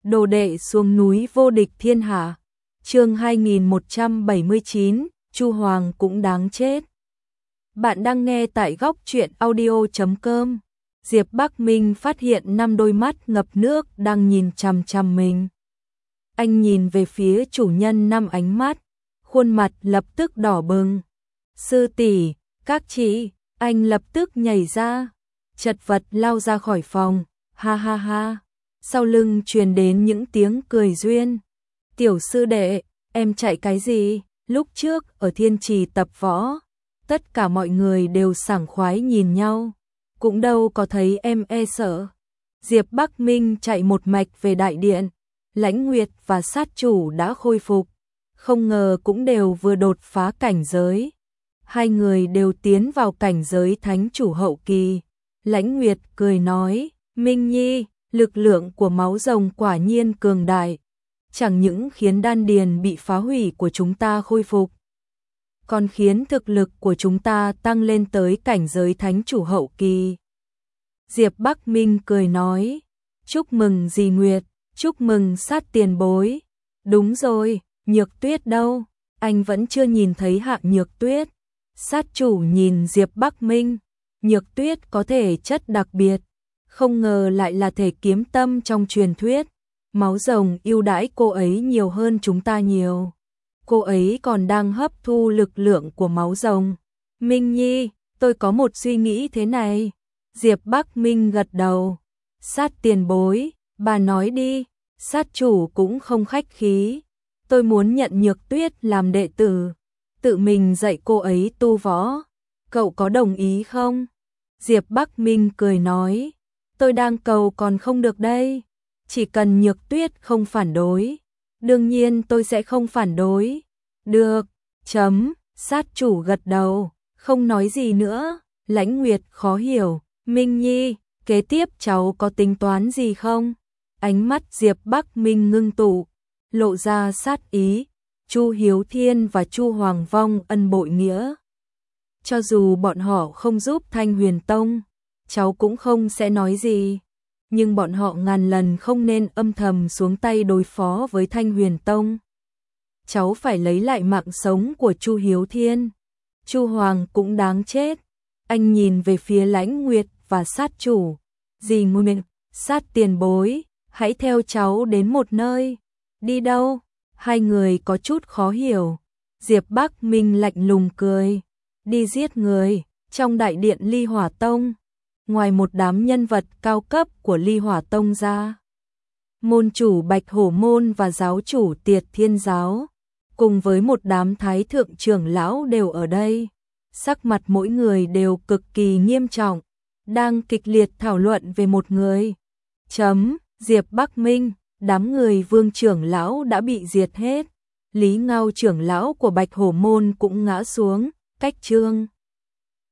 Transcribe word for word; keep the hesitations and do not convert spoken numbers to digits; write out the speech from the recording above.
Đồ đệ xuống núi vô địch thiên hạ. Chương hai nghìn một trăm bảy mươi chín, Chu Hoàng cũng đáng chết. Bạn đang nghe tại góc truyện audio chấm com. Diệp Bắc Minh phát hiện năm đôi mắt ngập nước đang nhìn chằm chằm mình. Anh nhìn về phía chủ nhân năm ánh mắt, khuôn mặt lập tức đỏ bừng. Sư tỷ, các chị, anh lập tức nhảy ra, chật vật lao ra khỏi phòng, ha ha ha. Sau lưng truyền đến những tiếng cười duyên. Tiểu sư đệ, em chạy cái gì? Lúc trước ở Thiên Trì tập võ, tất cả mọi người đều sảng khoái nhìn nhau, cũng đâu có thấy em e sợ. Diệp Bắc Minh chạy một mạch về đại điện, Lãnh Nguyệt và sát chủ đã khôi phục, không ngờ cũng đều vừa đột phá cảnh giới. Hai người đều tiến vào cảnh giới thánh chủ hậu kỳ. Lãnh Nguyệt cười nói, Minh Nhi, lực lượng của máu rồng quả nhiên cường đại, chẳng những khiến đan điền bị phá hủy của chúng ta khôi phục, còn khiến thực lực của chúng ta tăng lên tới cảnh giới thánh chủ hậu kỳ. Diệp Bắc Minh cười nói, chúc mừng dì Nguyệt, chúc mừng sát tiền bối. Đúng rồi, Nhược Tuyết đâu? Anh vẫn chưa nhìn thấy Hạ Nhược Tuyết. Sát chủ nhìn Diệp Bắc Minh, Nhược Tuyết có thể chất đặc biệt, không ngờ lại là thể kiếm tâm trong truyền thuyết. Máu rồng ưu đãi cô ấy nhiều hơn chúng ta nhiều. Cô ấy còn đang hấp thu lực lượng của máu rồng. Minh Nhi, tôi có một suy nghĩ thế này. Diệp Bắc Minh gật đầu. Sát tiền bối, bà nói đi. Sát chủ cũng không khách khí. Tôi muốn nhận Nhược Tuyết làm đệ tử, tự mình dạy cô ấy tu võ. Cậu có đồng ý không? Diệp Bắc Minh cười nói, tôi đang cầu còn không được đây. Chỉ cần Nhược Tuyết không phản đối, đương nhiên tôi sẽ không phản đối. Được, chấm, sát chủ gật đầu, không nói gì nữa. Lãnh Nguyệt khó hiểu, Minh Nhi, kế tiếp cháu có tính toán gì không? Ánh mắt Diệp Bắc Minh ngưng tụ, lộ ra sát ý. Chu Hiếu Thiên và Chu Hoàng Vong ân bội nghĩa. Cho dù bọn họ không giúp Thanh Huyền Tông, cháu cũng không sẽ nói gì. Nhưng bọn họ ngàn lần không nên âm thầm xuống tay đối phó với Thanh Huyền Tông. Cháu phải lấy lại mạng sống của Chu Hiếu Thiên. Chu Hoàng cũng đáng chết. Anh nhìn về phía Lãnh Nguyệt và sát chủ. Dì Nguyệt, sát tiền bối, hãy theo cháu đến một nơi. Đi đâu? Hai người có chút khó hiểu. Diệp Bắc Minh lạnh lùng cười. Đi giết người, trong đại điện Ly Hỏa Tông. Ngoài một đám nhân vật cao cấp của Ly Hỏa Tông ra, môn chủ Bạch Hổ Môn và giáo chủ Tiệt Thiên Giáo, cùng với một đám thái thượng trưởng lão đều ở đây. Sắc mặt mỗi người đều cực kỳ nghiêm trọng, đang kịch liệt thảo luận về một người. Chấm, Diệp Bắc Minh, đám người Vương trưởng lão đã bị diệt hết. Lý Ngao trưởng lão của Bạch Hổ Môn cũng ngã xuống, cách Trương